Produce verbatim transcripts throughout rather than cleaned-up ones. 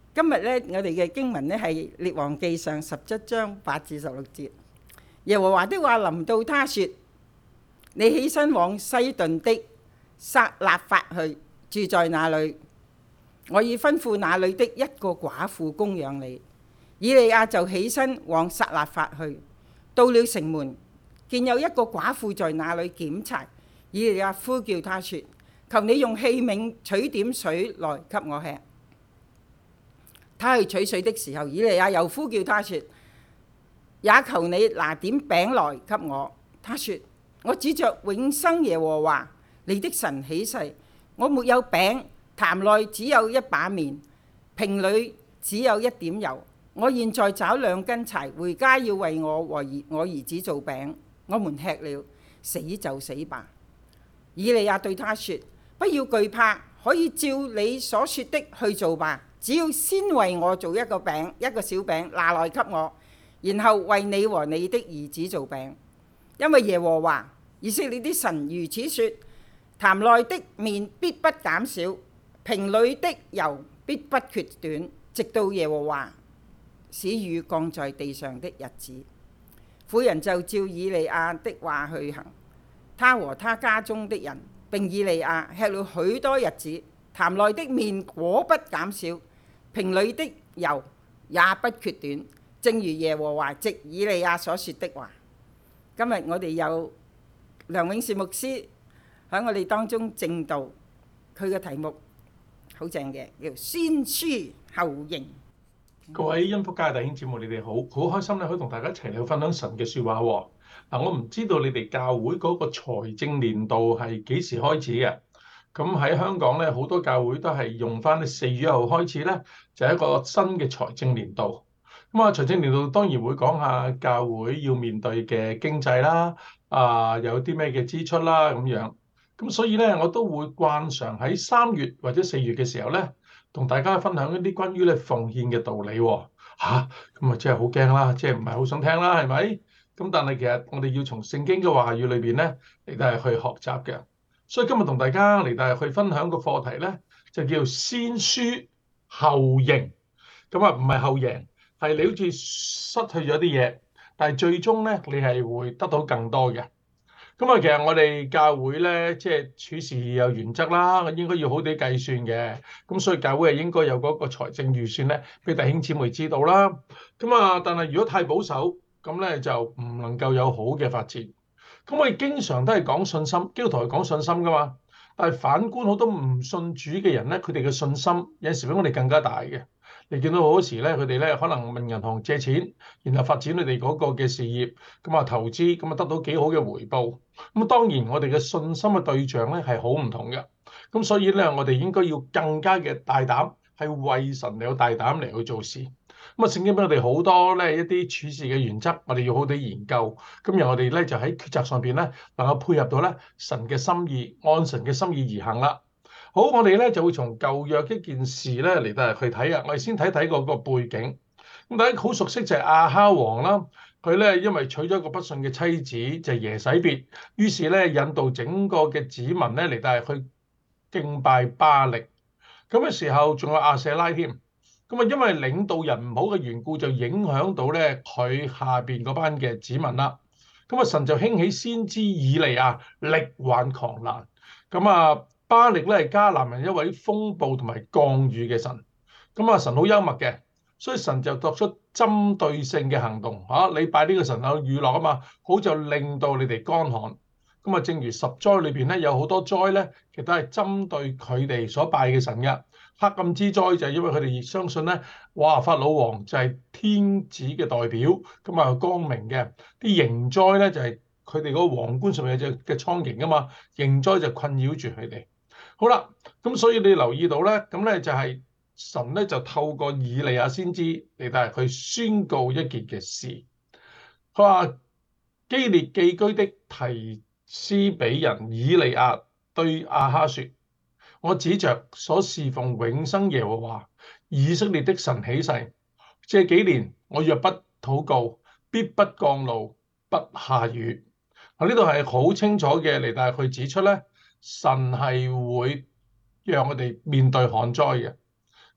今日咧，我哋嘅經文咧係列王記上十七章八至十六節。耶和華的話臨到他說：你起身往西頓的撒勒法去，住在那裏。我已吩咐那裏的一個寡婦供養你。以利亞就起身往撒勒法去，到了城門，見有一個寡婦在那裏撿柴。以利亞呼叫他說：求你用器皿取點水來給我吃。他去取水的時候，以利亞又呼叫他說：也求你拿點餅來給我。他說：我指着永生耶和華你的神起誓，我沒有餅，壇內只有一把麵，瓶裏只有一點油。我現在找兩根柴，回家要為我和我兒子做餅，我們吃了，死就死吧。以利亞對他說：不要懼怕，可以照你所說的去做吧。只要先為我做一個餅，一個小餅，拿來給我，然後為你和你的兒子做餅。因為耶和華以色列的神如此說：壇內的麵必不減少，瓶裏的油必不缺短，直到耶和華使雨降在地上的日子。婦人就照以利亞的話去行，他和他家中的人並以利亞吃了許多日子，壇內的麵果不減少，瓶裏的油也不缺短，正如耶和華藉以利亞所說的話。今日我哋有梁永士牧師喺我哋當中證道，佢嘅題目好正嘅，叫先輸後贏。 各位恩福家弟兄姊妹，你哋好，好開心咧，可以同大家一齊嚟分享神嘅說話喎。嗱，我唔知道你哋教會嗰個財政年度係幾時開始嘅？咁喺香港咧，好多教會都係用翻四月一號開始咧，就係一個新嘅財政年度。咁啊，財政年度當然會講下教會要面對嘅經濟啦，啊有啲咩嘅支出啦咁樣。咁所以咧，我都會慣常喺三月或者四月嘅時候咧，同大家分享一啲關於咧奉獻嘅道理喎。嚇，咁啊真係好驚啦，即係唔係好想聽啦，係咪？咁但係其實我哋要從聖經嘅話語裏邊咧嚟到係去學習嘅。所以今日同大家嚟到係去分享個課題咧，就叫先輸後贏。咁啊，唔係後贏，係你好似失去咗啲嘢，但係最終咧你係會得到更多嘅。咁啊，其實我哋教會咧，即係處事有原則啦，應該要好地計算嘅。咁所以教會係應該有嗰個財政預算咧，俾弟兄姊妹知道啦。咁啊，但係如果太保守，咁咧就唔能夠有好嘅發展。咁我哋經常都係講信心，基督徒係講信心噶嘛。但係反觀好多唔信主嘅人咧，佢哋嘅信心有時比我哋更加大嘅。你見到好多時咧，佢哋咧可能問銀行借錢，然後發展佢哋嗰個嘅事業，咁啊投資，咁啊得到幾好嘅回報。咁當然我哋嘅信心嘅對象咧係好唔同嘅。咁所以咧，我哋應該要更加嘅大膽，係為神嚟有大膽嚟去做事。咁啊，聖經俾我哋好多咧一啲處事嘅原則，我哋要好地研究。咁然後我哋咧就喺抉擇上邊咧，能夠配合到咧神嘅心意，按神嘅心意而行啦。好，我哋咧就會從舊約一件事咧嚟到去睇啊。我哋先睇睇嗰個背景。咁大家好熟悉就係亞哈王啦，佢咧因為娶咗一個不信嘅妻子就係耶洗別，於是咧引導整個嘅子民咧嚟到去敬拜巴力。咁嘅時候仲有亞舍拉添。咁啊，因為領導人唔好嘅緣故，就影響到咧佢下邊嗰班嘅子民啦。咁啊，神就興起先知以利亞，力挽狂瀾。咁啊，巴力咧係迦南人一位風暴同埋降雨嘅神。咁啊，神好幽默嘅，所以神就作出針對性嘅行動。嚇、啊，你拜呢個神有雨落啊嘛，好就令到你哋乾旱。咁啊，正如十災裏邊咧有好多災咧，其實都係針對佢哋所拜嘅神嘅。黑暗之災就係因為佢哋亦相信咧，哇！法老王就係天子嘅代表，咁啊光明嘅。啲刑災咧就係佢哋嗰個皇冠上面有隻嘅蒼蠅啊嘛，刑災就困擾住佢哋。好啦，咁所以你留意到咧，咁咧就係神咧就透過以利亞先知嚟到去宣告一件嘅事。佢話基列寄居的提斯比人以利亞對亞哈說：我指着所侍奉永生耶和華以色列的神起誓，這幾年我若不禱告，必不降露，不下雨。嗱，呢度係好清楚嘅嚟，但係佢指出咧，神係會讓我哋面對旱災嘅。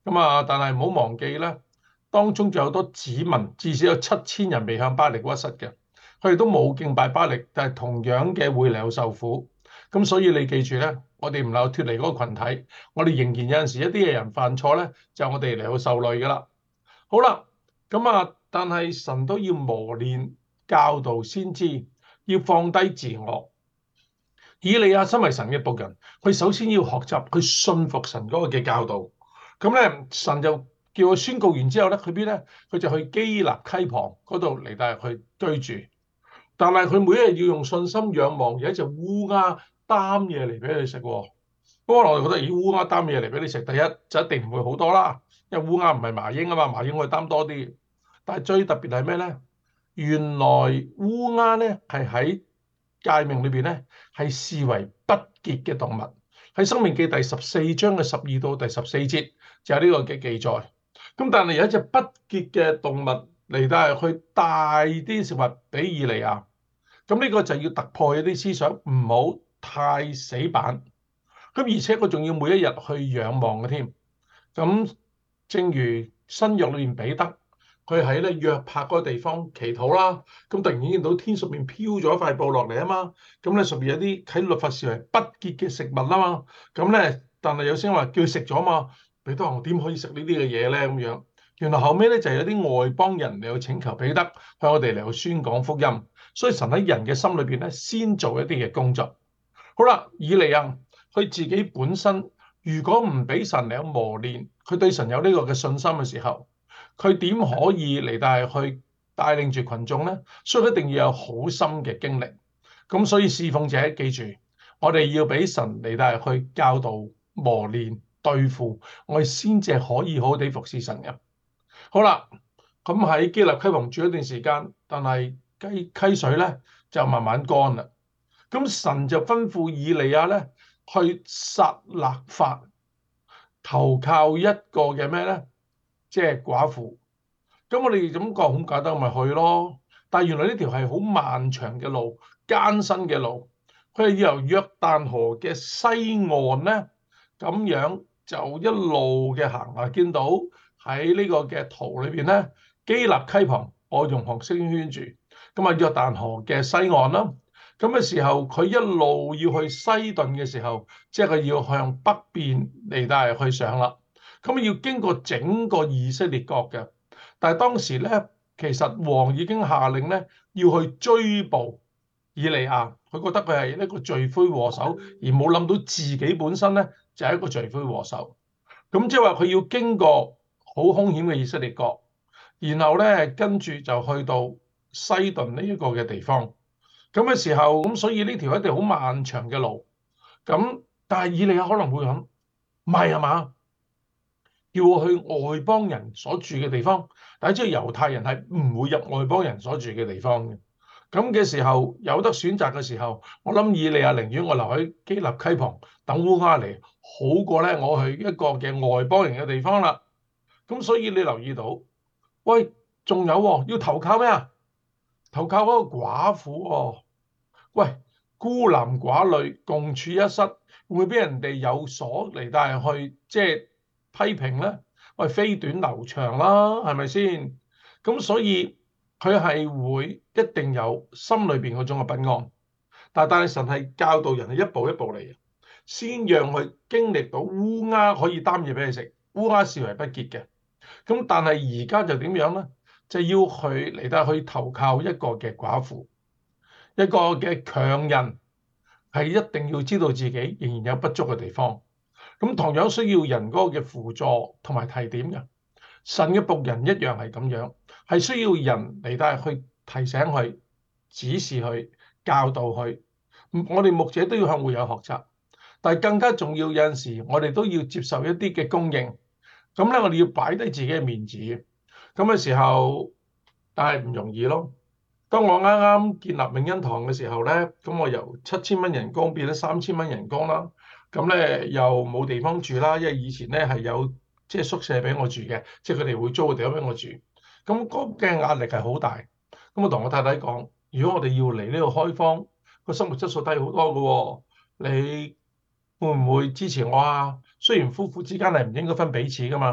咁啊，但係唔好忘記咧，當中仲有好多子民，至少有七千人未向巴力屈膝嘅，佢哋都冇敬拜巴力，但係同樣嘅會嚟有受苦。咁所以你記住咧，我哋唔能夠脱離嗰個羣體，我哋仍然有陣時一啲嘅人犯錯咧，就我哋嚟到受累噶啦。好啦，咁啊，但係神都要磨練教導先知，要放低自我。以利亞身為神嘅僕人，佢首先要學習去信服神嗰個嘅教導。咁咧，神就叫佢宣告完之後咧，去邊咧？佢就去基立溪旁嗰度嚟帶去居住。但係佢每一日要用信心仰望有一隻烏鴉擔嘢嚟俾佢食喎。不過我哋覺得，咦，烏鴉擔嘢嚟俾你食，第一就一定唔會好多啦，因為烏鴉唔係麻鷹啊嘛，麻鷹可以擔多啲。但係最特別係咩咧？原來烏鴉咧係喺誡命裏邊咧係視為不潔嘅動物。喺《申命記》第十四章嘅十二到第十四節就有呢個嘅記載。咁但係有一隻不潔嘅動物嚟到去帶啲食物俾以利亞。咁呢個就要突破一啲思想，唔好太死板。咁而且佢仲要每一日去仰望嘅添。咁正如新約裏面彼得，佢喺咧約帕嗰個地方祈禱啦。咁突然間見到天上面飄咗一塊布落嚟啊嘛。咁咧上面有啲喺律法視為不潔嘅食物啊嘛。咁咧，但係有聲話叫佢食咗嘛。彼得話：我點可以食呢啲嘅嘢咧？咁樣原來後尾咧就係有啲外邦人嚟到請求彼得向我哋嚟到宣講福音。所以神喺人嘅心裏邊咧，先做一啲嘅工作。好啦，以利亞佢自己本身，如果唔俾神嚟磨練，佢對神有呢個嘅信心嘅時候，佢點可以嚟帶去帶領住群眾咧？所以一定要有好深嘅經歷。咁所以侍奉者記住，我哋要俾神嚟帶去教導、磨練、對付，我哋先至可以好好地服侍神嘅。好啦，咁喺基立溪旁住一段時間，但係溪溪水咧就慢慢乾啦。咁神就吩咐以利亞咧去撒勒法投靠一個嘅咩咧，即係寡婦。咁我哋咁講好簡單，咪去咯。但係原來呢條係好漫長嘅路，艱辛嘅路。佢係由約旦河嘅西岸咧，咁樣就一路嘅行啊，見到喺呢個嘅圖裏邊咧，基立溪旁，我用紅色圈住。咁啊，約旦河嘅西岸啦。咁嘅時候，佢一路要去西頓嘅時候，即係佢要向北邊嚟帶去上啦。咁要經過整個以色列國嘅，但係當時咧，其實王已經下令咧要去追捕以利亞，佢覺得佢係一個罪魁禍首，而冇諗到自己本身咧就係一個罪魁禍首。咁即係話佢要經過好兇險嘅以色列國，然後咧跟住就去到西頓呢一個嘅地方。咁嘅時候，咁所以呢條一條好漫長嘅路。咁但係以利亞可能會諗，唔係啊嘛，要我去外邦人所住嘅地方。大家知道猶太人係唔會入外邦人所住嘅地方嘅。咁嘅時候有得選擇嘅時候，我諗以利亞寧願我留喺基立溪旁等烏鴉嚟，好過咧我去一個嘅外邦人嘅地方啦。咁所以你留意到，喂，仲有喎，要投靠咩啊？投靠嗰個寡婦喎。喂，孤男寡女共處一室，會唔會俾人哋有所嚟帶去即係批評咧？喂，飛短流長啦，係咪先？咁所以佢係會一定有心裏邊嗰種嘅不安。但係但係神係教導人係一步一步嚟嘅，先讓佢經歷到烏鴉可以擔嘢俾佢食，烏鴉視為不潔嘅。咁但係而家就點樣咧？就要佢嚟帶去投靠一個嘅寡婦。一個嘅強人係一定要知道自己仍然有不足嘅地方，咁同樣需要人嗰個嘅輔助同埋提點嘅。神嘅僕人一樣係咁樣，係需要人嚟帶去提醒佢、指示佢、教導佢。我哋牧者都要向會友學習，但係更加重要，有陣時我哋都要接受一啲嘅供應。咁咧，我哋要擺低自己嘅面子。咁嘅時候，但係唔容易咯。當我啱啱建立永恩堂嘅時候咧，咁我由七千蚊人工變咗三千蚊人工啦。咁咧又冇地方住啦，因為以前咧係有即係宿舍俾我住嘅，即係佢哋會租個地方俾我住。咁嗰嘅壓力係好大。咁我同我太太講：如果我哋要嚟呢度開荒，個生活質素低好多嘅喎，你會唔會支持我啊？雖然夫婦之間係唔應該分彼此噶嘛，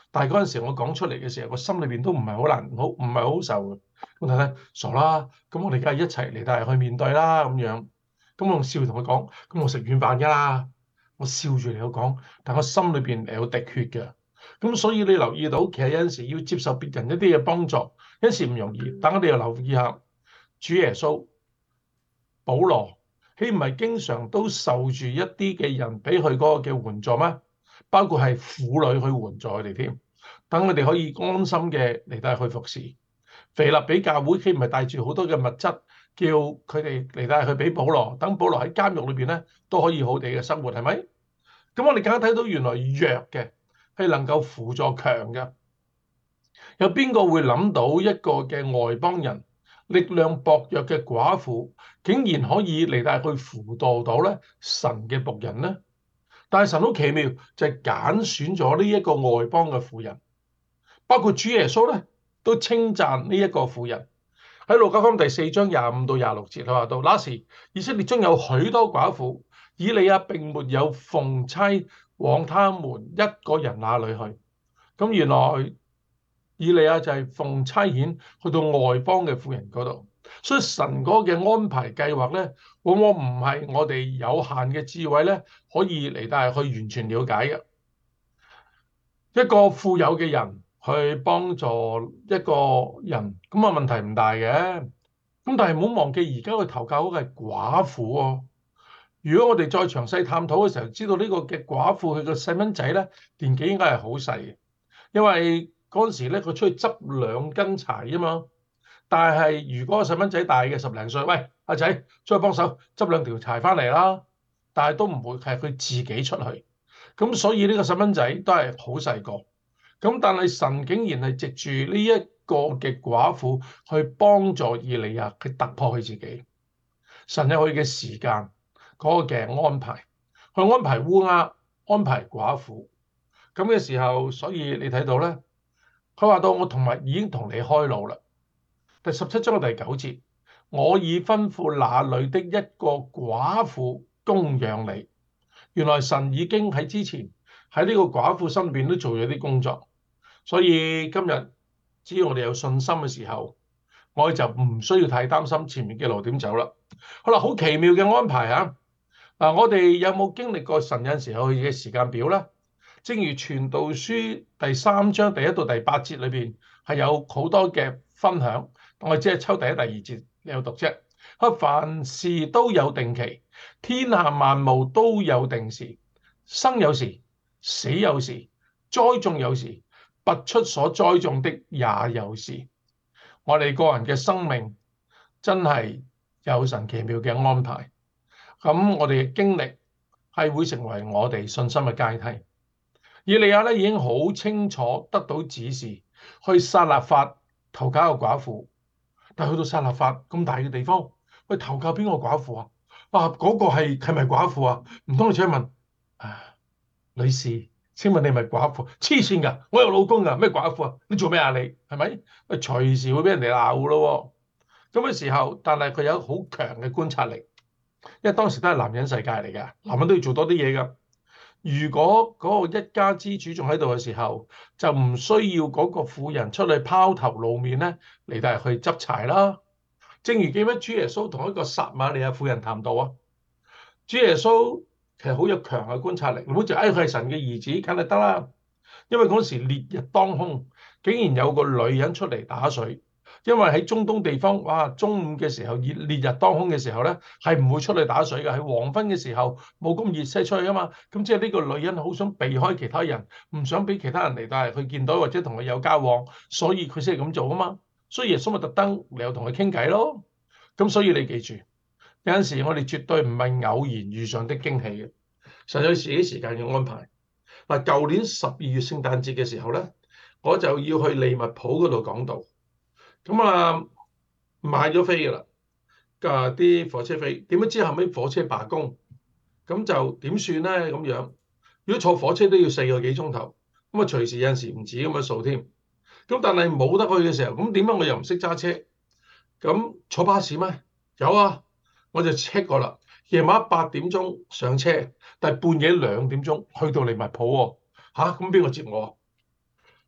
但係嗰陣時我講出嚟嘅時候，我心裏邊都唔係好難，好唔係好受嘅。咁太太傻啦，咁我哋梗係一齊嚟，但係去面對啦咁樣。咁我用笑同佢講，咁我食軟飯㗎啦，我笑住嚟講，但我心裏邊係有滴血嘅。咁所以你留意到，其實有陣時要接受別人一啲嘅幫助，有陣時唔容易。但我哋又留意下主耶穌、保羅，豈唔係經常都受住一啲嘅人俾佢嗰個嘅援助咩？包括係婦女去援助佢哋添，等佢哋可以安心嘅嚟到去服侍。腓立比教會豈唔係帶住好多嘅物質，叫佢哋嚟到去俾保羅，等保羅喺監獄裏邊咧都可以好地嘅生活，係咪？咁我哋更加睇到原來弱嘅係能夠輔助強嘅。有邊個會諗到一個嘅外邦人，力量薄弱嘅寡婦，竟然可以嚟到去輔導到咧神嘅僕人呢？但係神好奇妙，就係揀選咗呢一個外邦嘅婦人，包括主耶穌咧都稱讚呢一個婦人。喺路加福音第四章廿五到廿六節，佢話到：那時以色列中有許多寡婦，以利亞並沒有奉差往他們一個人那裡去。咁原來以利亞就係奉差遣去到外邦嘅婦人嗰度，所以神嗰個嘅安排計劃咧，往往唔係我哋有限嘅智慧咧可以嚟到去完全了解嘅。一個富有嘅人去幫助一個人，咁啊問題唔大嘅。咁但係唔好忘記，而家佢投靠嗰個係寡婦喎。如果我哋再詳細探討嘅時候，知道呢個嘅寡婦佢個細蚊仔咧年紀應該係好細嘅，因為嗰陣時咧佢出去執兩斤柴啊嘛。但係如果個細蚊仔大嘅十零歲，喂，阿仔出去幫手執兩條柴翻嚟啦，但係都唔會係佢自己出去。咁所以呢個細蚊仔都係好細個。咁但係神竟然係藉住呢一個嘅寡婦去幫助以利亞，去突破佢自己。神有佢嘅時間嗰個嘅安排，去安排烏鴉，安排寡婦。咁嘅時候，所以你睇到咧，佢話到我同埋已經同你開路啦。第十七章嘅第九節，我已吩咐那裏的一個寡婦供養你。原來神已經喺之前喺呢個寡婦身邊都做咗啲工作，所以今日只要我哋有信心嘅時候，我哋就唔需要太擔心前面嘅路點走啦。好啦，好奇妙嘅安排啊！嗱，我哋有冇經歷過神有陣時候嘅時間表咧？正如傳道書第三章第一到第八節裏邊係有好多嘅分享，我只係抽第一、第二節你有讀啫。凡事都有定期，天下萬物都有定時，生有時，死有時，栽種有時，拔出所栽種的也有時。我哋個人嘅生命真係有神奇妙嘅安排，咁我哋嘅經歷係會成為我哋信心嘅階梯。以利亞咧已經好清楚得到指示去撒勒法投靠個寡婦，但係去到撒勒法咁大嘅地方，去投靠邊個寡婦啊？啊，嗰、那個係係咪寡婦啊？唔通你請問啊，女士，請問你係咪寡婦？黐線㗎，我有老公㗎，咩寡婦啊？你做咩啊？你係咪？喂，隨時會俾人哋鬧咯喎。咁嘅時候，但係佢有好強嘅觀察力，因為當時都係男人世界嚟㗎，男人都要做多啲嘢㗎。如果嗰個一家之主仲喺度嘅時候，就唔需要嗰個婦人出去拋頭露面咧，嚟到去執柴啦。正如記唔記得主耶穌同一個撒瑪利亞婦人談到啊？主耶穌其實好有強嘅觀察力，唔好就誒佢係神嘅兒子，梗係得啦。因為嗰時烈日當空，竟然有個女人出嚟打水。因為喺中東地方，哇！中午嘅時候熱烈日當空嘅時候咧，係唔會出去打水嘅。喺黃昏嘅時候冇咁熱先出去啊嘛。咁即係呢個女人好想避開其他人，唔想俾其他人嚟到佢見到或者同佢有交往，所以佢先係咁做啊嘛。所以耶穌咪特登嚟又同佢傾偈咯。咁所以你記住，有陣時我哋絕對唔係偶然遇上的驚喜嘅，神有自己時間嘅安排。嗱，舊年十二月聖誕節嘅時候咧，我就要去利物浦嗰度講道。咁啊，買咗飛㗎啦，㗎啲火車飛，點樣知後尾火車罷工，咁就點算咧？咁樣如果坐火車都要四個幾鐘頭，咁啊隨時有陣時唔止咁嘅數添。咁但係冇得去嘅時候，咁點解我又唔識揸車？咁坐巴士咩？有啊，我就 check 過啦。夜晚八點鐘上車，但係半夜兩點鐘去到利物浦喎。嚇，咁邊個接我？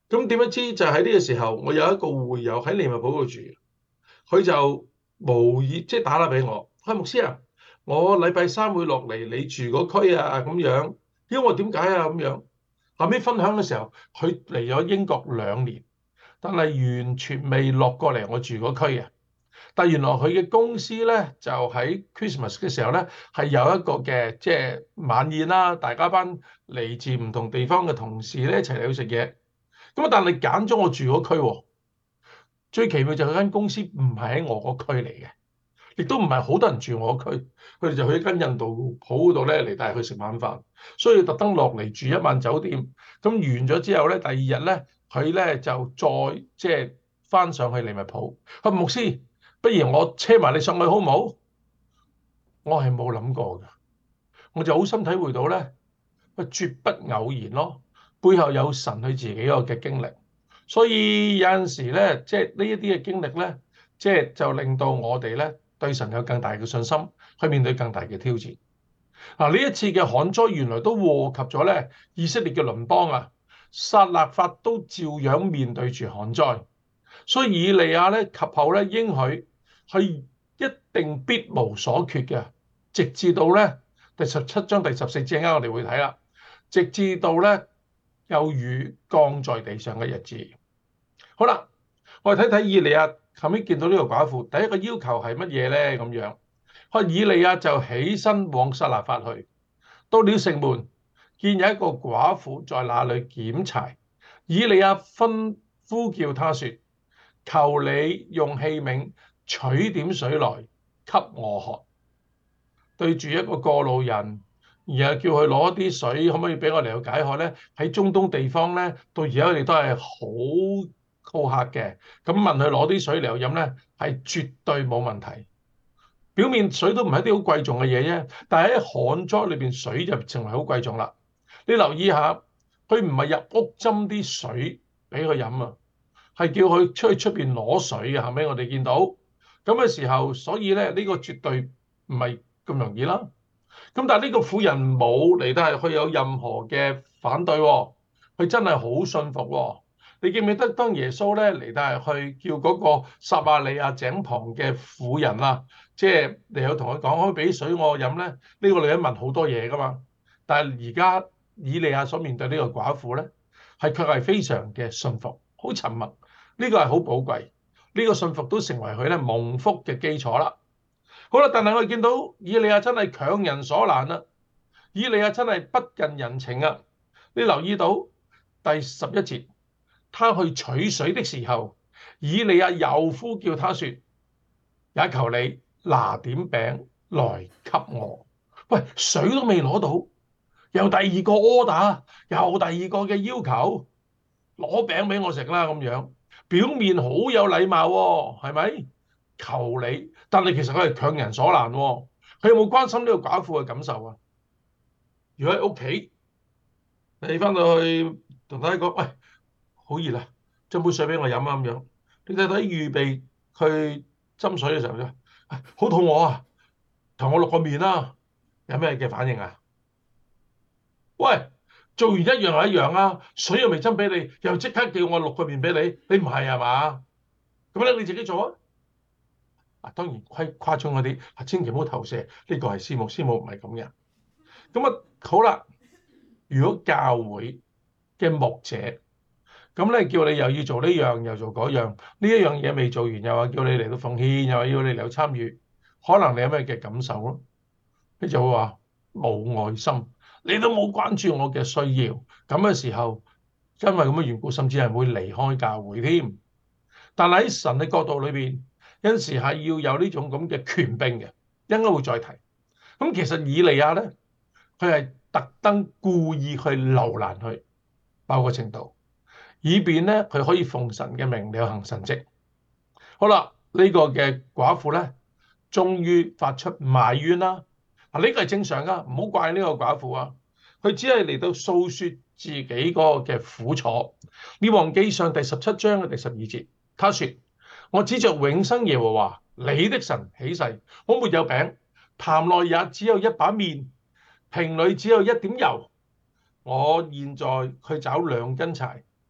咁點不知就喺呢個時候，我有一個會友喺利物浦嗰度住，佢就無意即係打嚟俾我，佢話牧師啊，我禮拜三會落嚟你住嗰區啊咁樣。因為我點解啊咁樣？後尾分享嘅時候，佢嚟咗英國兩年，但係完全未落過嚟我住嗰區嘅。但原來佢嘅公司咧就喺 Christmas 嘅時候咧係有一個嘅即係晚宴啦，大家班嚟自唔同地方嘅同事咧一齊嚟去食嘢。咁啊，但係揀咗我住嗰區喎。最奇妙就係間公司唔係喺我個區嚟嘅，亦都唔係好多人住我區，佢哋就去一間印度鋪嗰度咧嚟帶佢食晚飯，所以特登落嚟住一晚酒店。咁完咗之後咧，第二日咧佢咧就再即係翻上去利物浦。佢話牧師，不如我車埋你上去好唔好？我係冇諗過㗎，我就好深體會到咧，佢絕不偶然咯，背後有神佢自己個嘅經歷。所以有陣時咧，即係呢一啲嘅經歷咧，即係就令到我哋咧對神有更大嘅信心，去面對更大嘅挑戰。嗱，呢一次嘅旱災原來都禍及咗咧以色列嘅鄰邦啊，撒勒法都照樣面對住旱災。所以以利亞咧及後咧應許係一定必無所缺嘅，直至到咧第十七章第十四節，啱我哋會睇啦，直至到咧有雨降在地上嘅日子。好啦，我哋睇睇以利亞後尾見到呢個寡婦，第一個要求係乜嘢咧？咁樣，佢以利亞就起身往撒勒法去，到了城門，見有一個寡婦在那裏撿柴，以利亞吩呼叫他說：求你用器皿取點水來給我喝。對住一個過路人，然後叫佢攞啲水，可唔可以俾我嚟到解渴咧？喺中東地方咧，到而家佢哋都係好好客嘅，咁問佢攞啲水嚟飲咧，係絕對冇問題。表面水都唔係一啲好貴重嘅嘢啫，但係喺旱災裏邊，水就成為好貴重啦。你留意下，佢唔係入屋斟啲水俾佢飲啊，係叫佢出去出邊攞水嘅。後尾我哋見到咁嘅時候，所以咧呢個絕對唔係咁容易啦。咁但係呢個婦人冇嚟得係佢有任何嘅反對喎，佢真係好信服喎。你記唔記得當耶穌咧嚟到係去叫嗰個撒瑪利亞井旁嘅婦人啊，即係你有同佢講可以俾水我飲咧？呢個女人問好多嘢噶嘛，但係而家以利亞所面對呢個寡婦咧，係卻係非常嘅信服，好沉默。呢個係好寶貴，呢個信服都成為佢咧蒙福嘅基礎啦。好啦，但係我哋見到以利亞真係強人所難啊，以利亞真係不近人情啊。你留意到第十一節。他去取水的時候，以利亞又呼叫他說：也求你拿點餅來給我。喂，水都未攞到，又第二個 order，又第二個嘅要求，攞餅俾我食啦咁樣。表面好有禮貌喎，係咪？求你，但係其實佢係強人所難喎。佢有冇關心呢個寡婦嘅感受啊？如果喺屋企，你翻到去同大家講，喂，好熱啊！斟杯水俾我飲啊咁樣。你睇睇預備去斟水嘅時候啫，好肚餓啊！同我淥個麵啦，有咩嘅反應啊？喂，做完一樣係一樣啊，水又未斟俾你，又即刻叫我淥個麵俾你，你唔係係嘛？咁咧你自己做啊！啊，當然誇誇張嗰啲，千祈唔好投射。呢個係師母，師母唔係咁嘅。咁啊好啦，如果教會嘅牧者，咁咧叫你又要做呢樣又做嗰樣，呢一樣嘢未做完，又話叫你嚟到奉獻，又話要你嚟到參與，可能你有咩嘅感受咯？你就會話冇愛心，你都冇關注我嘅需要，咁嘅時候，因為咁嘅緣故，甚至係會離開教會添。但係喺神嘅角度裏邊，有陣時係要有呢種咁嘅權柄嘅，應該會再提。咁其實以利亞咧，佢係特登故意去留難佢某個程度。以便咧佢可以奉神嘅名嚟行神蹟。好啦，呢、這個嘅寡婦咧，終於發出埋怨啦。嗱，呢個係正常噶，唔好怪呢個寡婦啊。佢只係嚟到訴説自己嗰個嘅苦楚。列王記上第十七章嘅第十二節，他說：我指着永生耶和華你的神起誓，我沒有餅，壇內也只有一把麵，瓶裏只有一點油。我現在去找兩根柴。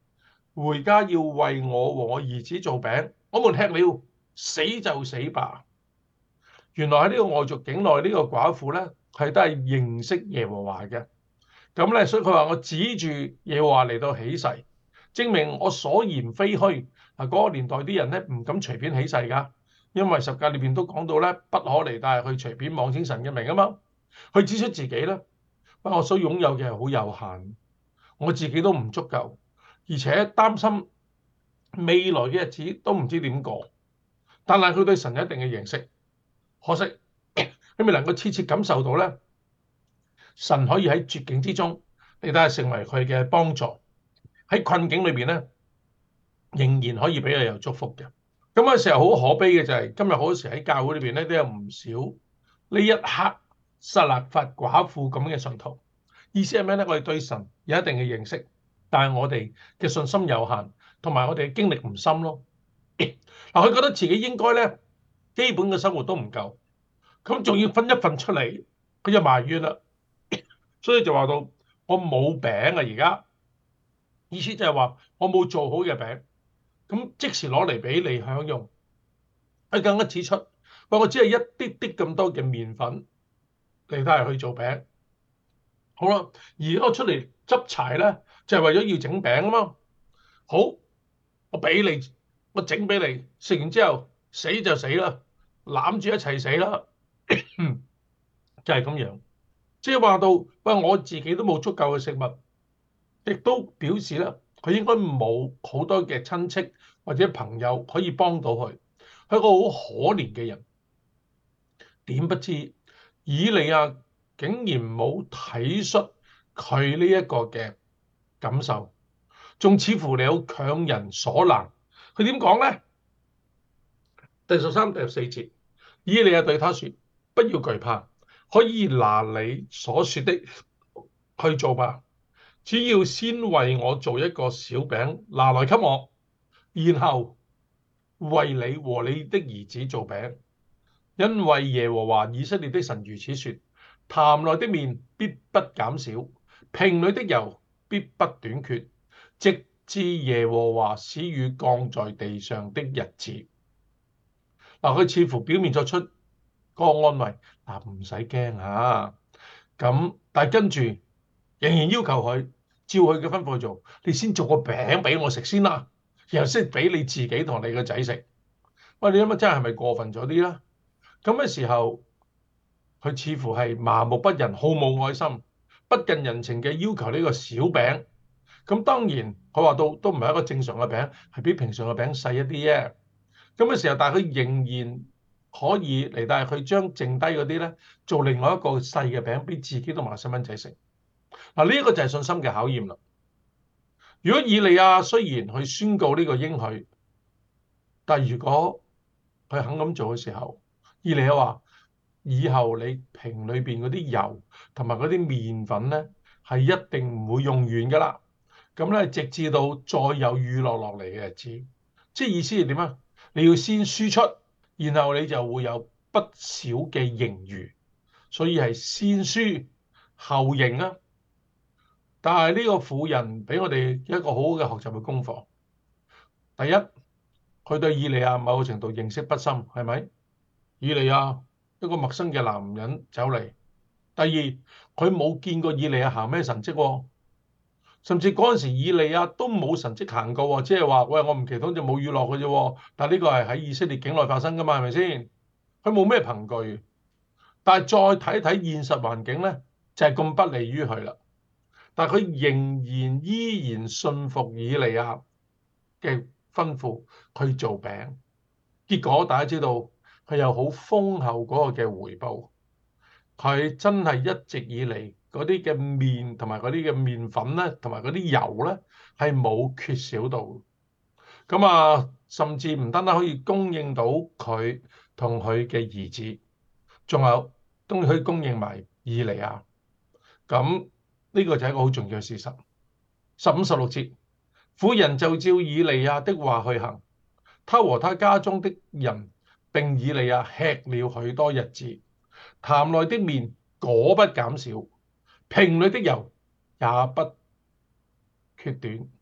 回家要為我和我兒子做餅，我們吃了死就死吧。原來喺呢個外族境內，呢個寡婦咧係都係認識耶和華嘅。咁咧，所以佢話我指住耶和華嚟到起誓，證明我所言非虛。嗱，嗰個年代啲人咧唔敢隨便起誓噶，因為十誡裏邊都講到咧，不可嚟帶去隨便妄稱神嘅名啊嘛。佢指出自己咧，我所擁有嘅係好有限，我自己都唔足夠，而且擔心未來嘅日子都唔知點過。但係佢對神有一定嘅認識，可惜佢未能夠切切感受到咧，神可以喺絕境之中，你睇下成為佢嘅幫助，喺困境裏邊咧，仍然可以俾佢有祝福嘅。咁嘅時候好可悲嘅就係、是、今日好多時喺教會裏邊咧都有唔少呢一刻撒勒法寡婦咁嘅信徒。意思係咩咧？我哋對神有一定嘅認識，但係我哋嘅信心有限，同埋我哋嘅經歷唔深咯。嗱，佢覺得自己應該咧基本嘅生活都唔夠，咁仲要分一份出嚟，佢就埋怨啦。所以就話到我冇餅啊！而家意思就係話我冇做好嘅餅，咁即時攞嚟俾你享用。佢更加指出，話我只係一啲啲咁多嘅麵粉嚟帶嚟去做餅。好啦，而我出嚟執柴咧，就係為咗要整餅啊嘛。好，我俾你，我整俾你，食完之後死就死啦，攬住一齊死啦，就係咁樣。即係話到，喂，我自己都冇足夠嘅食物，亦都表示咧，佢應該冇好多嘅親戚或者朋友可以幫到佢，係一個好可憐嘅人。點不知以利亞竟然冇體恤佢呢一個嘅感受，仲似乎你有強人所難。佢點講咧？第十三、第十四節，以利亞對他說：不要懼怕，可以拿你所說的去做吧。只要先為我做一個小餅，拿來給我，然後為你和你的兒子做餅。因為耶和華以色列的神如此說：壇內的麵必不減少，瓶裏的油必不短缺，直至耶和華使雨降在地上的日子。嗱，佢似乎表面作出嗰個安慰，嗱，唔使驚嚇。咁但係跟住仍然要求佢照佢嘅吩咐去做，你先做個餅俾我食先啦，然後先俾你自己同你個仔食。喂，你諗下真係係咪過分咗啲啦？咁嘅時候，佢似乎係麻木不仁、毫無愛心、不近人情嘅要求呢個小餅。咁當然佢話到都唔係一個正常嘅餅，係比平常嘅餅細一啲啫。咁嘅時候，但係佢仍然可以嚟，但係佢將剩低嗰啲咧做另外一個細嘅餅俾自己同埋細蚊仔食。嗱，呢一個就係信心嘅考驗啦。如果以利亞雖然去宣告呢個應許，但係如果佢肯咁做嘅時候，以利亞話：以後你瓶裏邊嗰啲油同埋嗰啲麵粉咧，係一定唔會用完噶啦。咁咧，直至到再有雨落落嚟嘅日子，即係意思係點啊？你要先輸出，然後你就會有不少嘅盈餘，所以係先輸後盈啊！但係呢個婦人俾我哋一個好好嘅學習嘅功課。第一，佢對以利亞某個程度認識不深，係咪？以利亞一個陌生嘅男人走嚟。第二，佢冇見過以利亞行咩神蹟喎。甚至嗰陣時，以利亞都冇神蹟行過喎，即係話：喂，我唔祈禱就冇雨落嘅啫。但係呢個係喺以色列境內發生噶嘛，係咪先？佢冇咩憑據。但係再睇睇現實環境咧，就係咁不利於佢啦。但係佢仍然依然信服以利亞嘅吩咐去做餅。結果大家知道，佢有好豐厚嗰個嘅回報。佢真係一直以嚟嗰啲嘅麵同埋嗰啲嘅麵粉咧，同埋嗰啲油咧，係冇缺少到。咁啊，甚至唔單單可以供應到佢同佢嘅兒子，仲有都可以供應埋以利亞。咁呢個就係一個好重要嘅事實。十五、十六節，婦人就照以利亞的話去行，他和他家中的人並以利亞吃了許多日子。壇內的麵果不減少，瓶裏的油也不缺短，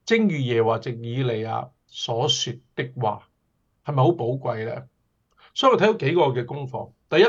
正如耶和華藉以利亞所說的話，係咪好寶貴咧？所以我睇到幾個嘅功課。第一，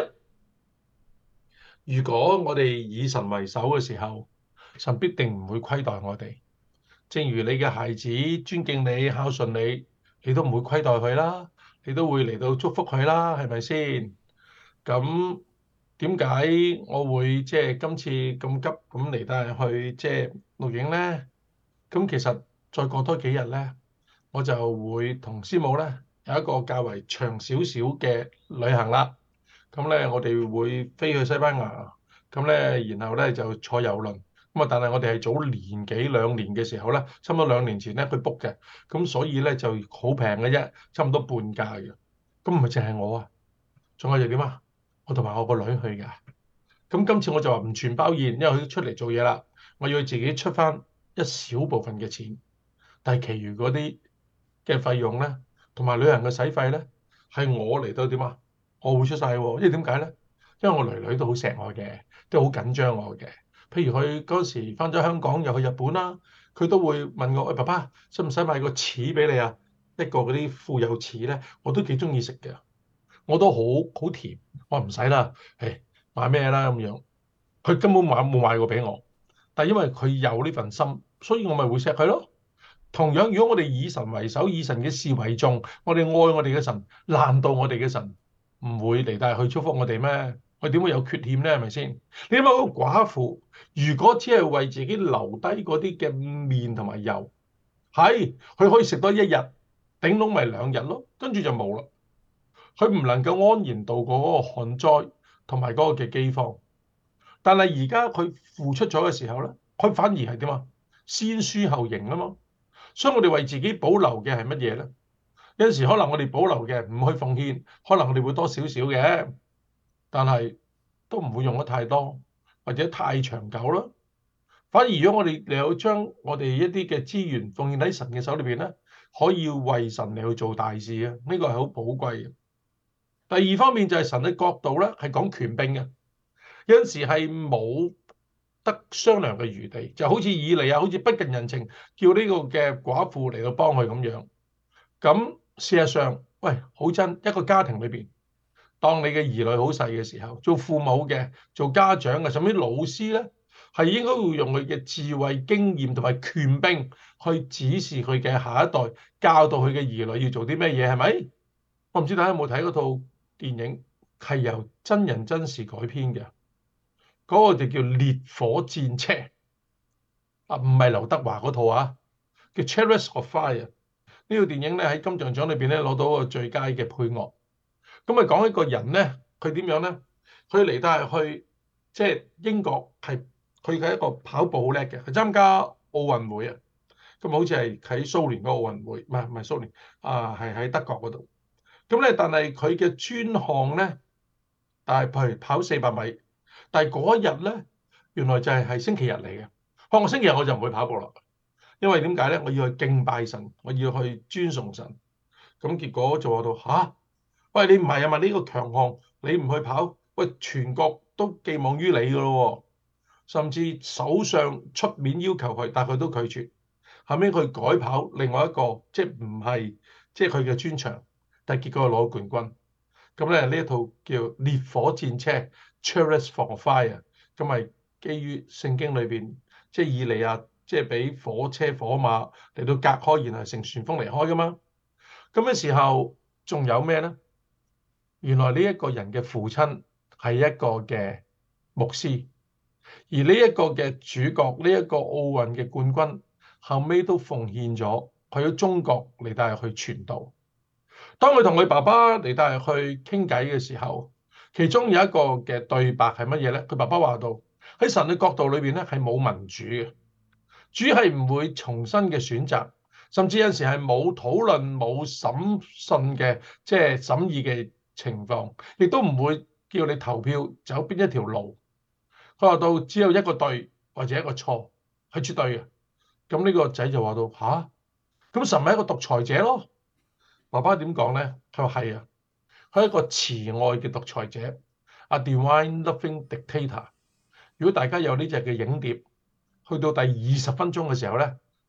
如果我哋以神為首嘅時候，神必定唔會虧待我哋。正如你嘅孩子尊敬你、孝順你，你都唔會虧待佢啦，你都會嚟到祝福佢啦，係咪先？咁點解我會即係今次咁急咁嚟帶去即係錄影咧？咁其實再過多幾日咧，我就會同師母咧有一個較為長少少嘅旅行啦。咁咧，我哋會飛去西班牙，咁咧，然後咧就坐郵輪。咁啊，但係我哋係早年幾兩年嘅時候咧，差唔多兩年前咧佢 book 嘅，咁所以咧就好平嘅啫，差唔多半價嘅。咁唔係淨係我啊，仲有就點啊？我同埋我個女去㗎。咁今次我就話唔全包宴，因為佢都出嚟做嘢啦，我要佢自己出翻一小部分嘅錢，但係其餘嗰啲嘅費用咧，同埋旅行嘅使費咧，係我嚟到點啊？我會出晒喎，因為點解咧？因為我女女都好錫我嘅，都好緊張我嘅。譬如佢嗰時翻咗香港又去日本啦，佢都會問我：喂，爸爸，使唔使買個柿俾你啊？一個嗰啲富有柿咧，我都幾中意食嘅，我都好好甜。我話唔使啦，誒買咩啦咁樣。佢根本買冇買過俾我，但係因為佢有呢份心，所以我咪會錫佢咯。同樣，如果我哋以神為首，以神嘅事為重，我哋愛我哋嘅神，難道我哋嘅神唔會嚟帶去祝福我哋咩？我點會有缺欠咧？係咪先？你諗下個寡婦，如果只係為自己留低嗰啲嘅麵同埋油，係佢可以食多一日，頂籠咪兩日咯，跟住就冇啦。佢唔能夠安然度過嗰個旱災同埋嗰個嘅饑荒。但係而家佢付出咗嘅時候咧，佢反而係點啊？先輸後贏啊嘛。所以我哋為自己保留嘅係乜嘢咧？有陣時可能我哋保留嘅唔去奉獻，可能我哋會多少少嘅，但係都唔會用得太多或者太長久啦。反而如果我哋嚟到將我哋一啲嘅資源奉獻喺神嘅手裏邊咧，可以為神嚟去做大事啊！呢個係好寶貴嘅。第二方面就係神嘅角度咧，係講權柄嘅。有陣時係冇得商量嘅餘地，就好似以利亞，好似不近人情，叫呢個嘅寡婦嚟到幫佢咁樣。咁事實上，喂，好真一個家庭裏邊，當你嘅兒女好細嘅時候，做父母嘅、做家長嘅，甚至老師咧，係應該會用佢嘅智慧、經驗同埋權柄去指示佢嘅下一代，教導佢嘅兒女要做啲咩嘢，係咪？我唔知大家有冇睇嗰套電影，係由真人真事改編嘅。嗰個就叫烈火戰車啊，唔係劉德華嗰套啊，叫《Chariots of Fire》。呢套電影咧喺金像獎裏邊咧攞到個最佳嘅配樂。咁啊講一個人咧，佢點樣咧？佢嚟到係去即係英國，係佢係一個跑步好叻嘅，佢參加奧運會啊。咁好似係喺蘇聯嗰個奧運會，唔係唔係蘇聯啊，係喺德國嗰度。咁咧，但係佢嘅專項咧，但係譬如跑四百米。但係嗰一日咧，原來就係係星期日嚟嘅。我星期日我就唔會跑步啦，因為點解咧？我要去敬拜神，我要去尊崇神。咁結果就話到吓，喂，你唔係啊嘛？呢個強項你唔去跑，喂，全國都寄望於你噶咯。甚至首相出面要求佢，但係佢都拒絕。後尾佢改跑另外一個，即係唔係即係佢嘅專長，但係結果攞冠軍。咁咧呢一套叫《烈火戰車》（Chariots of Fire），咁係基於聖經裏邊，即係以利亞即係俾火車火馬嚟到隔開，然後乘旋風離開噶嘛。咁嘅時候仲有咩咧？原來呢一個人嘅父親係一個嘅牧師，而呢一個嘅主角，呢一個奧運嘅冠軍，後尾都奉獻咗去咗中國嚟帶去傳道。當佢同佢爸爸嚟帶去傾偈嘅時候，其中有一個嘅對白係乜嘢咧？佢爸爸話到喺神嘅角度裏邊咧係冇民主嘅，主係唔會重新嘅選擇，甚至有時係冇討論、冇審訊嘅即係審議嘅情況，亦都唔會叫你投票走邊一條路。佢話到只有一個對或者一個錯，係絕對嘅。咁呢個仔就話到吓，咁神係一個獨裁者咯。爸爸點講咧？佢話係啊，佢係一個慈愛嘅獨裁者，A divine loving dictator。如果大家有呢隻嘅影碟，去到第二十分鐘嘅時候咧，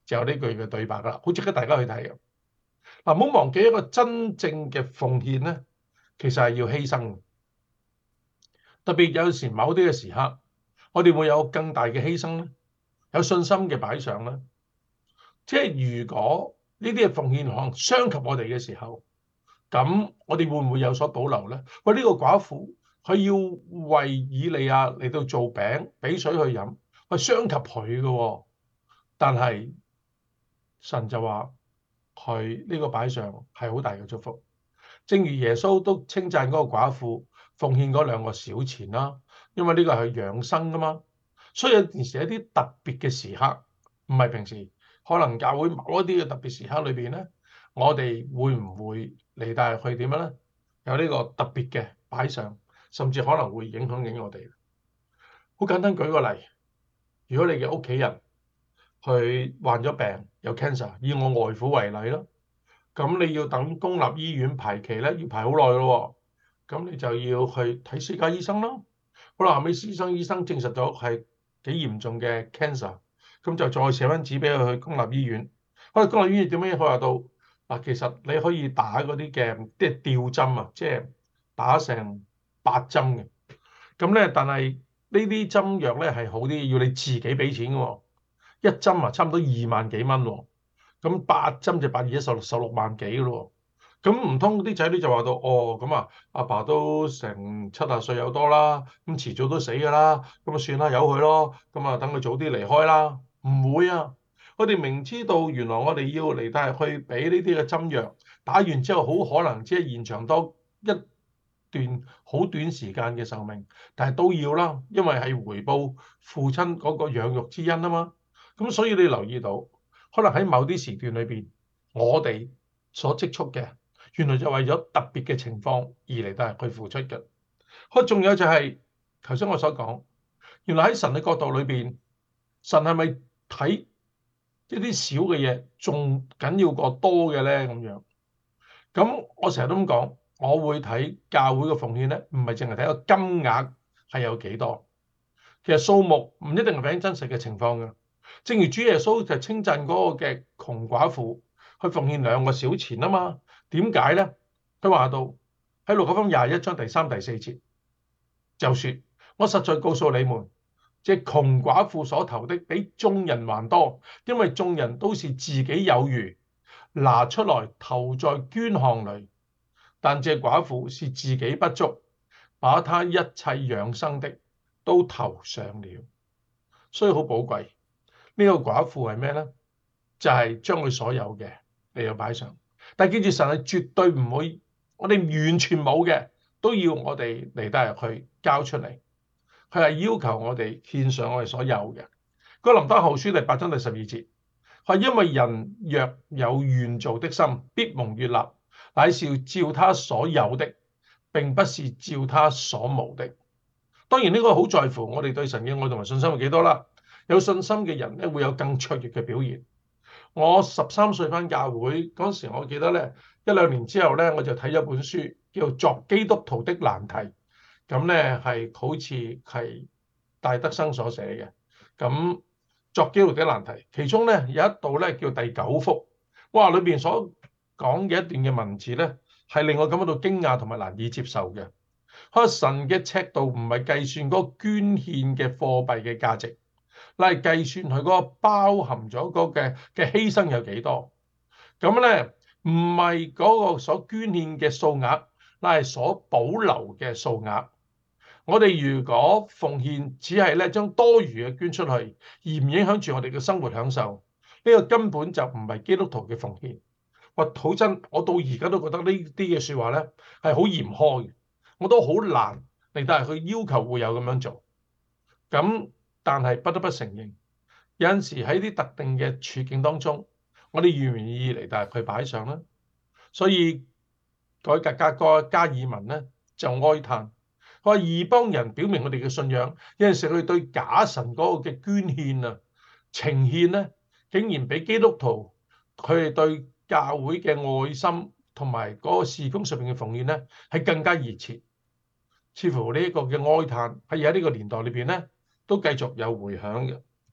就有呢句嘅對白啦，好值得大家去睇嘅。嗱，唔好忘記一個真正嘅奉獻咧，其實係要犧牲嘅。特別有時某啲嘅時刻，我哋會有更大嘅犧牲咧，有信心嘅擺上咧。即係如果呢啲嘅奉獻可能傷及我哋嘅時候，咁我哋會唔會有所保留咧？喂，呢個寡婦佢要為以利亞嚟到做餅，俾水去飲，喂，傷及佢嘅喎。但係神就話佢呢個擺上係好大嘅祝福。正如耶穌都稱讚嗰個寡婦奉獻嗰兩個小錢啦，因為呢個係養生噶嘛。所以有陣時一啲特別嘅時刻，唔係平時可能教會某一啲嘅特別時刻裏邊咧，我哋會唔會嚟帶去點樣咧？有呢個特別嘅擺上，甚至可能會影響緊我哋。好簡單舉個例，如果你嘅屋企人佢患咗病有 cancer，以我外父為例咯。咁你要等公立醫院排期咧，要排好耐咯喎。咁你就要去睇私家醫生咯。好啦，後尾私生醫生證實咗係幾嚴重嘅 cancer，咁就再寫翻紙俾佢去公立醫院。可能公立醫院點樣？佢話到嗱，其實你可以打嗰啲嘅即係吊針啊，即係打成八針嘅。咁咧，但係呢啲針藥咧係好啲，要你自己俾錢嘅喎。一針啊，差唔多二萬幾蚊喎。咁八針就八二一十六十六萬幾咯喎。咁唔通啲仔女就話到哦，咁啊，阿爸都成七十歲有多啦，咁遲早都死㗎啦，咁啊算啦，由佢咯，咁啊等佢早啲離開啦。唔會啊，我哋明知道原來我哋要嚟但係去俾呢啲嘅針藥，打完之後好可能只係延長多一段好短時間嘅壽命，但係都要啦，因為係回報父親嗰個養育之恩啊嘛。咁所以你留意到，可能喺某啲時段裏邊，我哋所積蓄嘅，原來就為咗特別嘅情況而嚟到係去付出嘅。可仲有就係頭先我所講，原來喺神嘅角度裏邊，神係咪睇一啲小嘅嘢仲緊要過多嘅咧？咁樣，咁我成日都咁講，我會睇教會嘅奉獻咧，唔係淨係睇個金額係有幾多，其實數目唔一定係反映真實嘅情況嘅。正如主耶穌就稱讚嗰個嘅窮寡婦，去奉獻兩個小錢啊嘛。點解咧？佢話到喺路加福音廿一章第三、第四節，就説：我實在告訴你們，這窮寡婦所投的比眾人還多，因為眾人都是自己有餘，拿出來投在捐項裏，但這寡婦是自己不足，把她一切養生的都投上了，所以好寶貴。呢個寡婦係咩咧？就係將佢所有嘅嚟到擺上，但係記住神係絕對唔會，我哋完全冇嘅都要我哋嚟得入去交出嚟。佢係要求我哋獻上我哋所有嘅。哥林多後書第八章第十二節，係因為人若有願做的心，必蒙悅納，乃是照他所有的，並不是照他所無的。當然呢個好在乎我哋對神嘅愛同埋信心係幾多啦。有信心嘅人咧，會有更卓越嘅表現。我十三歲返教會嗰時，我記得咧，一兩年之後咧，我就睇咗本書，叫做《作基督徒的難題》。咁咧係好似係戴德生所寫嘅。咁作基督徒的難題，其中咧有一度咧叫第九幅，哇！裏邊所講嘅一段嘅文字咧，係令我感覺到驚訝同埋難以接受嘅。可神嘅尺度唔係計算嗰個捐獻嘅貨幣嘅價值，乃係計算佢嗰個包含咗嗰嘅嘅犧牲有幾多。咁咧唔係嗰個所捐獻嘅數額，乃係所保留嘅數額。我哋如果奉獻只係咧將多餘嘅捐出去，而唔影響住我哋嘅生活享受，呢個根本就唔係基督徒嘅奉獻。哇！好真，我到而家都覺得呢啲嘅説話咧係好嚴苛嘅。我都好難嚟，但係佢要求會有咁樣做。咁但係不得不承認，有陣時喺啲特定嘅處境當中，我哋願唔願意嚟，但係佢擺上啦。所以改革家哥加爾文咧就哀嘆，佢話異邦人表明我哋嘅信仰，有陣時佢對假神嗰個嘅捐獻啊、呈獻咧，竟然比基督徒佢哋對教會嘅愛心同埋嗰個事工上面嘅奉獻咧係更加熱切。似乎呢一個嘅哀嘆係喺呢個年代裏邊咧，都繼續有迴響嘅。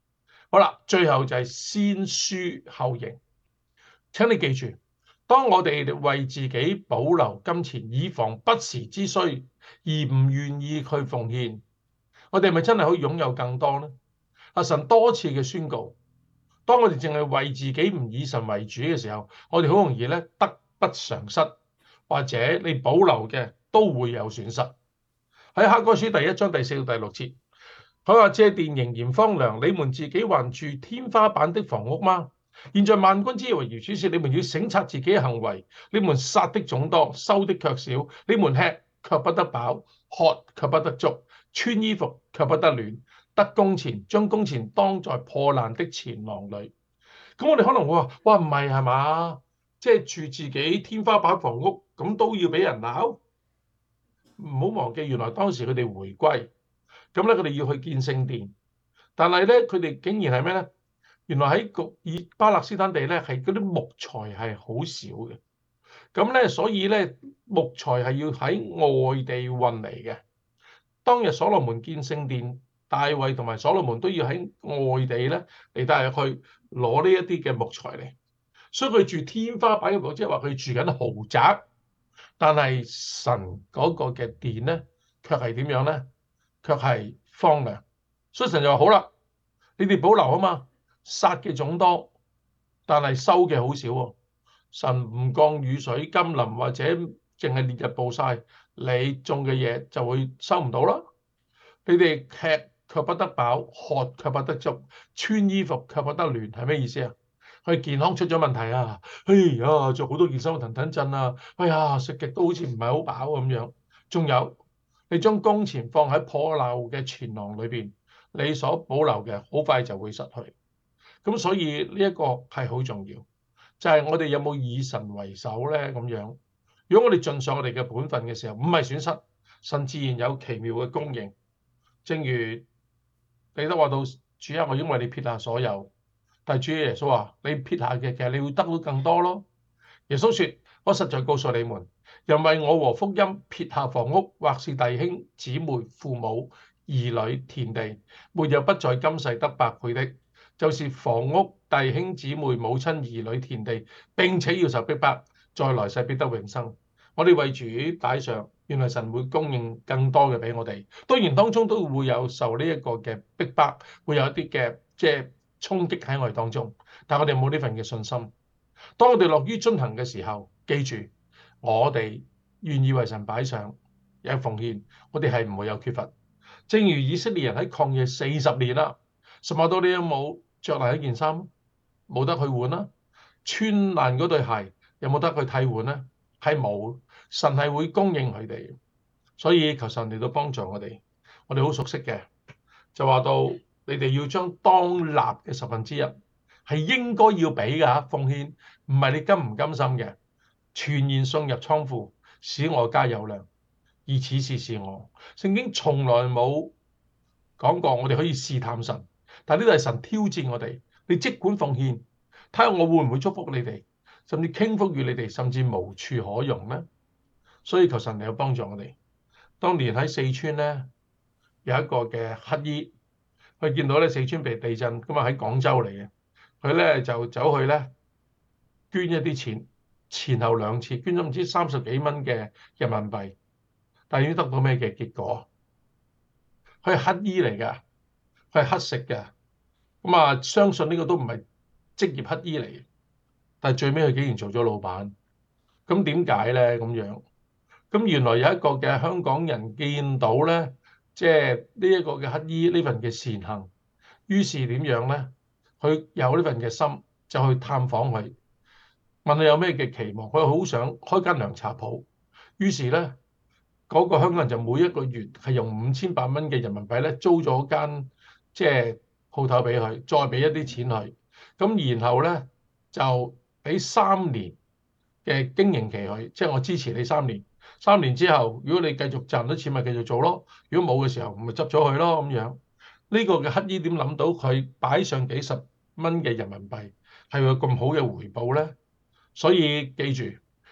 好啦，最後就係先輸後贏。請你記住，當我哋為自己保留金錢，以防不時之需，而唔願意去奉獻，我哋係咪真係可以擁有更多呢？阿神多次嘅宣告，當我哋淨係為自己唔以神為主嘅時候，我哋好容易咧得不償失，或者你保留嘅都會有損失。喺哈該書第一章第四到第六節，佢話：這殿仍然荒涼，你們自己還住天花板的房屋嗎？現在萬軍之耶和華如此說：你們要省察自己嘅行為，你們撒的種多，收的卻少，你們吃卻不得飽，喝卻不得足，穿衣服卻不得暖，得工錢將工錢當在破爛的錢囊裏。咁我哋可能會話：哇，唔係係嘛？即係住自己天花板房屋，咁都要俾人鬧？唔好忘記，原來當時佢哋回歸，咁咧佢哋要去建聖殿，但係咧佢哋竟然係咩咧？原來喺個以巴勒斯坦地咧，係嗰啲木材係好少嘅，咁咧所以咧木材係要喺外地運嚟嘅。當日所羅門建聖殿，大衛同埋所羅門都要喺外地咧嚟帶去攞呢一啲嘅木材嚟，所以佢住天花板嘅房，即係話佢住緊豪宅。但係神嗰個嘅殿咧，卻係點樣咧？卻係荒涼。所以神就話：好啦，你哋保留啊嘛，撒嘅種多，但係收嘅好少喎。神唔降雨水甘霖，或者淨係烈日暴曬，你種嘅嘢就會收唔到啦。你哋吃卻不得飽，喝卻不得足，穿衣服卻不得暖，係咩意思啊？佢健康出咗問題啊！哎呀，做好多件衫騰騰震啊！哎呀，食極都好似唔係好飽咁樣。仲有，你將工錢放喺破漏嘅錢囊裏邊，你所保留嘅好快就會失去。咁所以呢一個係好重要，就係我哋有冇以神為首咧？咁樣，如果我哋盡上我哋嘅本分嘅時候，唔係損失，神自然有奇妙嘅供應。正如彼得話到：主啊，我因為你撇下所有。但係主耶穌話：你撇下嘅，其實你會得到更多咯。耶穌說：我實在告訴你們，人為我和福音撇下房屋，或是弟兄姊妹、父母、兒女、田地，沒有不在今世得百倍的，就是房屋、弟兄姊妹、母親、兒女、田地，並且要受逼迫，在來世必得永生。我哋為主擺上，原來神會供應更多嘅俾我哋。當然當中都會有受呢一個嘅逼迫，會有一啲嘅即係衝擊喺我哋當中，但我哋冇呢份嘅信心。當我哋樂於遵行嘅時候，記住我哋願意為神擺上有奉獻，我哋係唔會有缺乏。正如以色列人喺曠野四十年啦，神話到你有冇着爛一件衫？冇得去換啦。穿爛嗰對鞋有冇得去替換咧？係冇。神係會供應佢哋，所以求神嚟到幫助我哋。我哋好熟悉嘅就話到，你哋要將當立嘅十分之一係應該要俾㗎奉獻，唔係你甘唔甘心嘅，全然送入倉庫，使我家有糧。而此事是我。聖經從來冇講過我哋可以試探神，但呢度係神挑戰我哋。你即管奉獻，睇下我會唔會祝福你哋，甚至傾福與你哋，甚至無處可容呢？所以求神嚟有幫助我哋。當年喺四川咧有一個嘅乞兒，佢見到咧四川被地震，咁啊喺廣州嚟嘅，佢咧就走去咧捐一啲錢，前後兩次捐咗唔知三十幾蚊嘅人民幣，但係已經得到咩嘅結果？佢係乞兒嚟㗎，佢係乞食嘅，咁啊相信呢個都唔係職業乞兒嚟嘅，但係最尾佢竟然做咗老闆。咁點解咧？咁樣？咁原來有一個嘅香港人見到咧，即係呢一個嘅乞兒呢份嘅善行，於是點樣咧？佢有呢份嘅心，就去探訪佢，問佢有咩嘅期望。佢好想開間涼茶鋪，於是咧嗰個香港人就每一個月係用五千八蚊嘅人民幣咧租咗間即係鋪頭俾佢，再俾一啲錢佢，咁然後咧就俾三年嘅經營期佢，即係我支持你三年。三年之後，如果你繼續賺到錢，咪繼續做咯；如果冇嘅時候，咪執咗佢咯咁樣。呢個嘅乞兒點諗到佢擺上幾十蚊嘅人民幣係有咁好嘅回報咧？所以記住，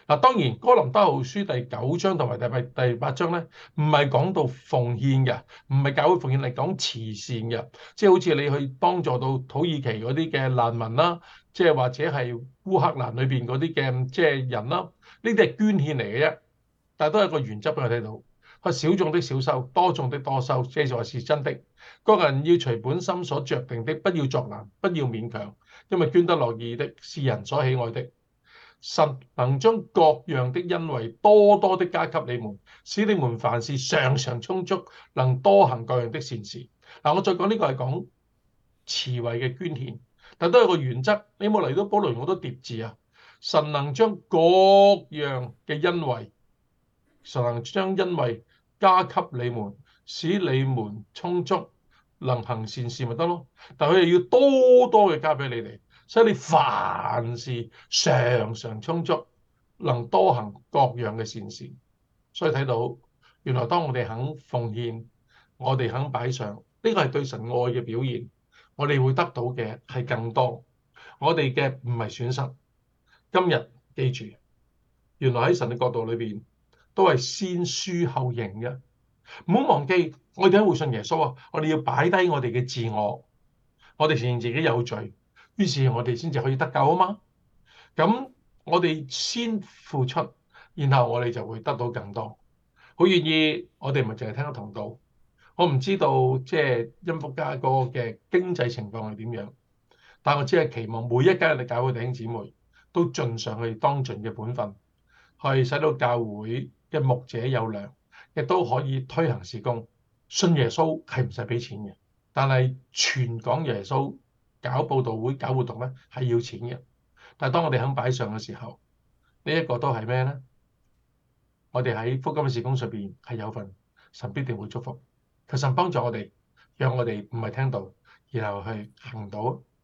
嗱，當然哥林多後書第九章同埋第八第八章咧，唔係講到奉獻嘅，唔係教會奉獻，嚟講慈善嘅，即係好似你去幫助到土耳其嗰啲嘅難民啦，即係或者係烏克蘭裏邊嗰啲嘅即係人啦，呢啲係捐獻嚟嘅啫。但係都有個原則俾我睇到，佢少種的少收，多種的多收，即係話是真的。各人要隨本心所酌定的，不要作難，不要勉強，因為捐得樂意的是人所喜愛的。神能將各樣的恩惠多多的加給你們，使你們凡事常常充足，能多行各樣的善事。嗱，我再講呢個係講慈惠嘅捐獻，但都有個原則。你有冇嚟到保羅用好多疊字啊？神能將各樣嘅恩惠，神能將恩惠加給你們，使你們充足，能行善事咪得咯？但佢哋要多多嘅加俾你哋。所以你凡事常常充足，能多行各樣嘅善事。所以睇到原來當我哋肯奉獻，我哋肯擺上，呢個係對神愛嘅表現。我哋會得到嘅係更多。我哋嘅唔係損失。今日記住，原來喺神嘅角度裏邊都係先輸後贏嘅。唔好忘記，我哋點解會信耶穌啊？我哋要擺低我哋嘅自我，我哋承認自己有罪。於是，我哋先至可以得救啊嘛。咁我哋先付出，然後我哋就會得到更多。好願意，我哋唔係淨係聽得同道。我唔知道即係殷福家個嘅經濟情況係點樣，但我只係期望每一間嘅教會弟兄姊妹都盡上去當盡嘅本分，去使到教會嘅牧者有糧，亦都可以推行事工。信耶穌係唔使俾錢嘅，但係傳講耶穌，搞佈道會、搞活動咧係要錢嘅。但係當我哋肯擺上嘅時候，呢一個都係咩咧？我哋喺福音嘅事工上邊係有份，神必定會祝福。求神幫助我哋，讓我哋唔係聽到，然後去行到。